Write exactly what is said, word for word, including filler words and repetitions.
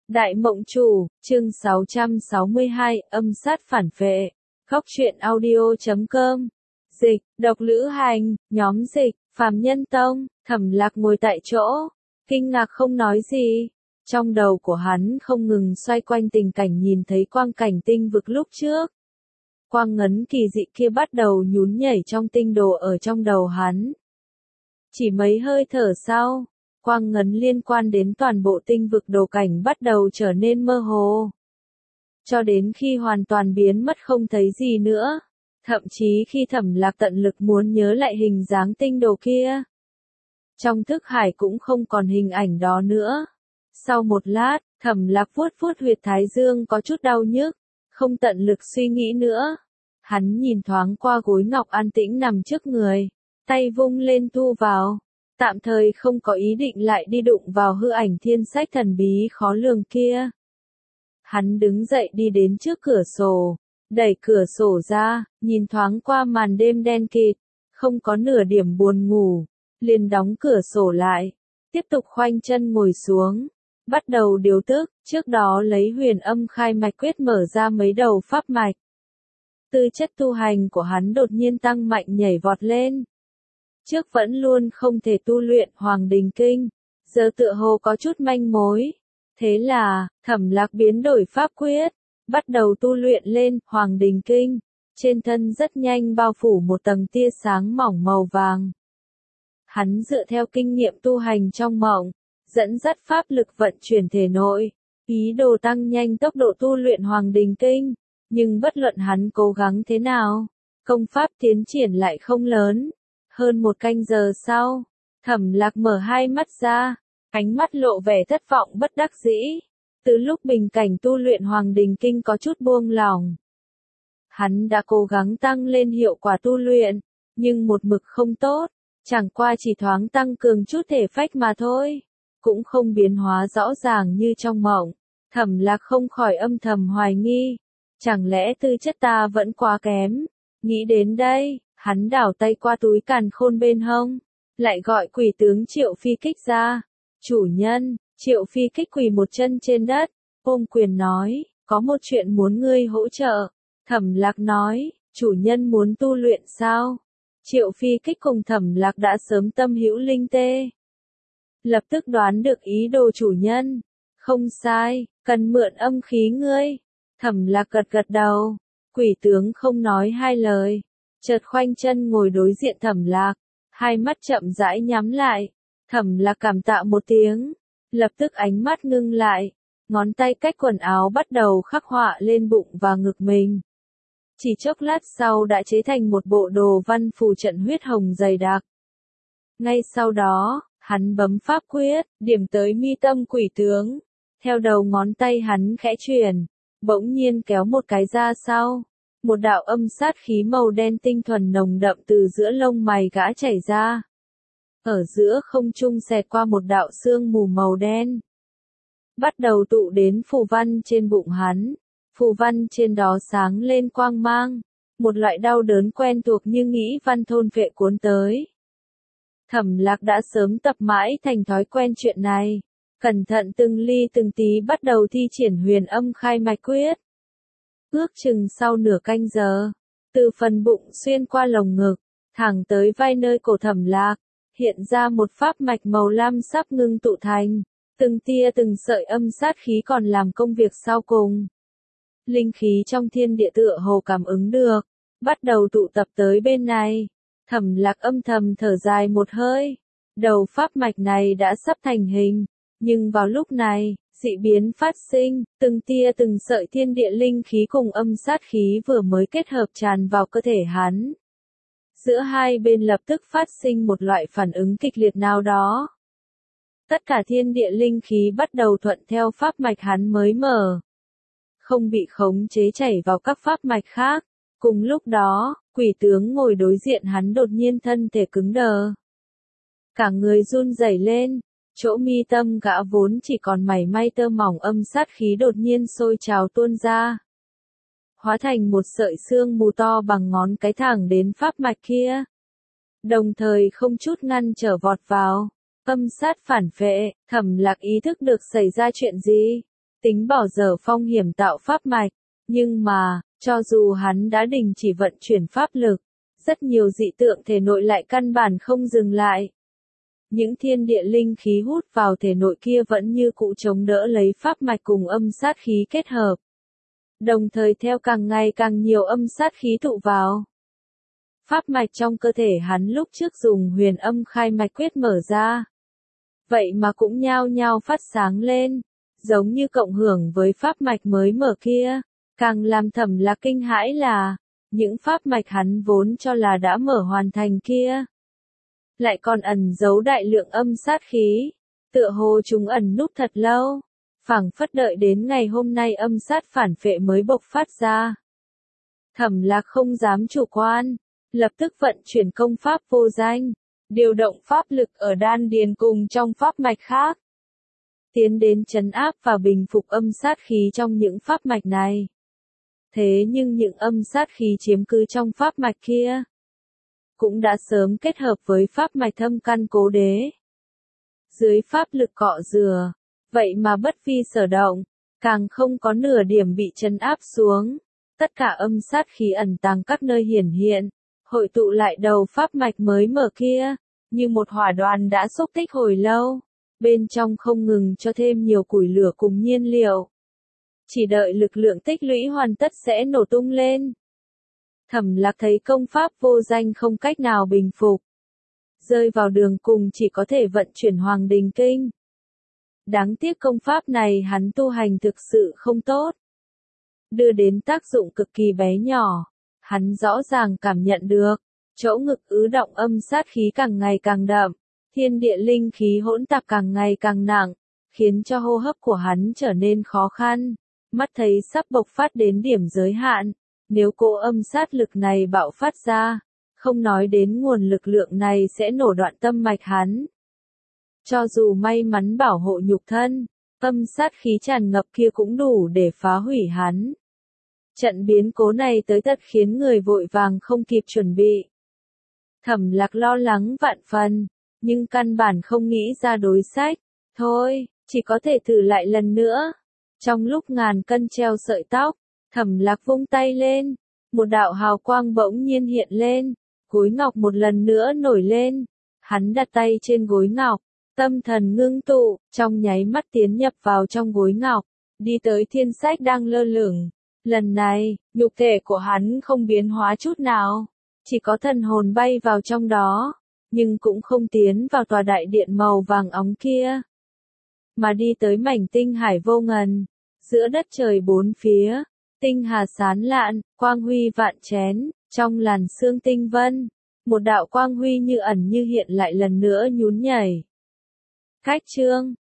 Đại Mộng Chủ, chương sáu trăm sáu mươi hai, âm sát phản vệ. Góc truyện audio chấm com. Dịch, độc lữ hành, nhóm dịch, phàm nhân tông, Thẩm Lạc ngồi tại chỗ, kinh ngạc không nói gì. Trong đầu của hắn không ngừng xoay quanh tình cảnh nhìn thấy quang cảnh tinh vực lúc trước. Quang ngấn kỳ dị kia bắt đầu nhún nhảy trong tinh đồ ở trong đầu hắn. Chỉ mấy hơi thở sau, quang ngấn liên quan đến toàn bộ tinh vực đồ cảnh bắt đầu trở nên mơ hồ. Cho đến khi hoàn toàn biến mất không thấy gì nữa. Thậm chí khi Thẩm Lạc tận lực muốn nhớ lại hình dáng tinh đồ kia, trong thức hải cũng không còn hình ảnh đó nữa. Sau một lát, Thẩm Lạc vuốt vuốt huyệt thái dương có chút đau nhức, không tận lực suy nghĩ nữa. Hắn nhìn thoáng qua gối ngọc an tĩnh nằm trước người, tay vung lên thu vào, tạm thời không có ý định lại đi đụng vào hư ảnh thiên sách thần bí khó lường kia. Hắn đứng dậy đi đến trước cửa sổ, đẩy cửa sổ ra, nhìn thoáng qua màn đêm đen kịt, không có nửa điểm buồn ngủ, liền đóng cửa sổ lại, tiếp tục khoanh chân ngồi xuống, bắt đầu điều tức, trước đó lấy huyền âm khai mạch quyết mở ra mấy đầu pháp mạch. Tư chất tu hành của hắn đột nhiên tăng mạnh nhảy vọt lên. Trước vẫn luôn không thể tu luyện Hoàng Đình Kinh, giờ tựa hồ có chút manh mối. Thế là, Thẩm Lạc biến đổi pháp quyết, bắt đầu tu luyện lên Hoàng Đình Kinh, trên thân rất nhanh bao phủ một tầng tia sáng mỏng màu vàng. Hắn dựa theo kinh nghiệm tu hành trong mộng, dẫn dắt pháp lực vận chuyển thể nội, ý đồ tăng nhanh tốc độ tu luyện Hoàng Đình Kinh, nhưng bất luận hắn cố gắng thế nào, công pháp tiến triển lại không lớn. Hơn một canh giờ sau, Thẩm Lạc mở hai mắt ra, ánh mắt lộ vẻ thất vọng bất đắc dĩ. Từ lúc bình cảnh tu luyện Hoàng Đình Kinh có chút buông lỏng, hắn đã cố gắng tăng lên hiệu quả tu luyện, nhưng một mực không tốt, chẳng qua chỉ thoáng tăng cường chút thể phách mà thôi, cũng không biến hóa rõ ràng như trong mộng. Thẩm Lạc không khỏi âm thầm hoài nghi, chẳng lẽ tư chất ta vẫn quá kém? Nghĩ đến đây, hắn đảo tay qua túi càn khôn bên hông, lại gọi quỷ tướng Triệu Phi Kích ra. Chủ nhân, Triệu Phi Kích quỳ một chân trên đất, ôm quyền nói, có một chuyện muốn ngươi hỗ trợ. Thẩm Lạc nói, chủ nhân muốn tu luyện sao? Triệu Phi Kích cùng Thẩm Lạc đã sớm tâm hữu linh tê, lập tức đoán được ý đồ chủ nhân. Không sai, cần mượn âm khí ngươi. Thẩm Lạc gật gật đầu, quỷ tướng không nói hai lời, chợt khoanh chân ngồi đối diện Thẩm Lạc, hai mắt chậm rãi nhắm lại. Thẩm Lạc cảm tạ một tiếng, lập tức ánh mắt ngưng lại, ngón tay cách quần áo bắt đầu khắc họa lên bụng và ngực mình. Chỉ chốc lát sau đã chế thành một bộ đồ văn phù trận huyết hồng dày đặc. Ngay sau đó, hắn bấm pháp quyết, điểm tới mi tâm quỷ tướng. Theo đầu ngón tay hắn khẽ chuyển, bỗng nhiên kéo một cái ra sau. Một đạo âm sát khí màu đen tinh thuần nồng đậm từ giữa lông mày gã chảy ra. Ở giữa không trung xẹt qua một đạo sương mù màu đen, bắt đầu tụ đến phù văn trên bụng hắn. Phù văn trên đó sáng lên quang mang, một loại đau đớn quen thuộc như nghĩ văn thôn vệ cuốn tới. Thẩm Lạc đã sớm tập mãi thành thói quen chuyện này, cẩn thận từng ly từng tí bắt đầu thi triển huyền âm khai mạch quyết. Ước chừng sau nửa canh giờ, từ phần bụng xuyên qua lồng ngực, thẳng tới vai nơi cổ Thẩm Lạc, hiện ra một pháp mạch màu lam sắp ngưng tụ thành, từng tia từng sợi âm sát khí còn làm công việc sau cùng. Linh khí trong thiên địa tựa hồ cảm ứng được, bắt đầu tụ tập tới bên này. Thẩm Lạc âm thầm thở dài một hơi, đầu pháp mạch này đã sắp thành hình, nhưng vào lúc này, dị biến phát sinh, từng tia từng sợi thiên địa linh khí cùng âm sát khí vừa mới kết hợp tràn vào cơ thể hắn. Giữa hai bên lập tức phát sinh một loại phản ứng kịch liệt nào đó. Tất cả thiên địa linh khí bắt đầu thuận theo pháp mạch hắn mới mở, không bị khống chế chảy vào các pháp mạch khác. Cùng lúc đó, quỷ tướng ngồi đối diện hắn đột nhiên thân thể cứng đờ, cả người run rẩy lên, chỗ mi tâm gã vốn chỉ còn mảy may tơ mỏng âm sát khí đột nhiên sôi trào tuôn ra, hóa thành một sợi xương mù to bằng ngón cái thẳng đến pháp mạch kia, đồng thời không chút ngăn trở vọt vào. Âm sát phản vệ. Thẩm Lạc ý thức được xảy ra chuyện gì, tính bỏ dở phong hiểm tạo pháp mạch, nhưng mà, cho dù hắn đã đình chỉ vận chuyển pháp lực, rất nhiều dị tượng thể nội lại căn bản không dừng lại. Những thiên địa linh khí hút vào thể nội kia vẫn như cũ chống đỡ lấy pháp mạch cùng âm sát khí kết hợp. Đồng thời theo càng ngày càng nhiều âm sát khí tụ vào. Pháp mạch trong cơ thể hắn lúc trước dùng huyền âm khai mạch quyết mở ra. Vậy mà cũng nhao nhao phát sáng lên, giống như cộng hưởng với pháp mạch mới mở kia. Càng làm Thẩm Lạc kinh hãi là, những pháp mạch hắn vốn cho là đã mở hoàn thành kia, lại còn ẩn giấu đại lượng âm sát khí, tựa hồ chúng ẩn núp thật lâu, phảng phất đợi đến ngày hôm nay âm sát phản phệ mới bộc phát ra. Thẩm Lạc không dám chủ quan, lập tức vận chuyển công pháp vô danh, điều động pháp lực ở đan điền cùng trong pháp mạch khác, tiến đến trấn áp và bình phục âm sát khí trong những pháp mạch này. Thế nhưng những âm sát khí chiếm cứ trong pháp mạch kia, cũng đã sớm kết hợp với pháp mạch thâm căn cố đế. Dưới pháp lực cọ rửa, vậy mà bất vi sở động, càng không có nửa điểm bị trấn áp xuống. Tất cả âm sát khí ẩn tàng các nơi hiển hiện, hội tụ lại đầu pháp mạch mới mở kia, như một hỏa đoàn đã xúc tích hồi lâu, bên trong không ngừng cho thêm nhiều củi lửa cùng nhiên liệu. Chỉ đợi lực lượng tích lũy hoàn tất sẽ nổ tung lên. Thẩm Lạc thấy công pháp vô danh không cách nào bình phục. Rơi vào đường cùng chỉ có thể vận chuyển Hoàng Đình Kinh. Đáng tiếc công pháp này hắn tu hành thực sự không tốt. Đưa đến tác dụng cực kỳ bé nhỏ. Hắn rõ ràng cảm nhận được, chỗ ngực ứ động âm sát khí càng ngày càng đậm, thiên địa linh khí hỗn tạp càng ngày càng nặng, khiến cho hô hấp của hắn trở nên khó khăn. Mắt thấy sắp bộc phát đến điểm giới hạn, nếu cỗ âm sát lực này bạo phát ra, không nói đến nguồn lực lượng này sẽ nổ đoạn tâm mạch hắn. Cho dù may mắn bảo hộ nhục thân, âm sát khí tràn ngập kia cũng đủ để phá hủy hắn. Trận biến cố này tới tận khiến người vội vàng không kịp chuẩn bị. Thẩm Lạc lo lắng vạn phần, nhưng căn bản không nghĩ ra đối sách. Thôi, chỉ có thể thử lại lần nữa. Trong lúc ngàn cân treo sợi tóc, Thẩm Lạc vung tay lên, một đạo hào quang bỗng nhiên hiện lên, gối ngọc một lần nữa nổi lên. Hắn đặt tay trên gối ngọc, tâm thần ngưng tụ, trong nháy mắt tiến nhập vào trong gối ngọc, đi tới thiên sách đang lơ lửng. Lần này, nhục thể của hắn không biến hóa chút nào, chỉ có thần hồn bay vào trong đó, nhưng cũng không tiến vào tòa đại điện màu vàng óng kia, mà đi tới mảnh tinh hải vô ngần, giữa đất trời bốn phía, tinh hà sán lạn, quang huy vạn chén, trong làn sương tinh vân, một đạo quang huy như ẩn như hiện lại lần nữa nhún nhảy. Khách chương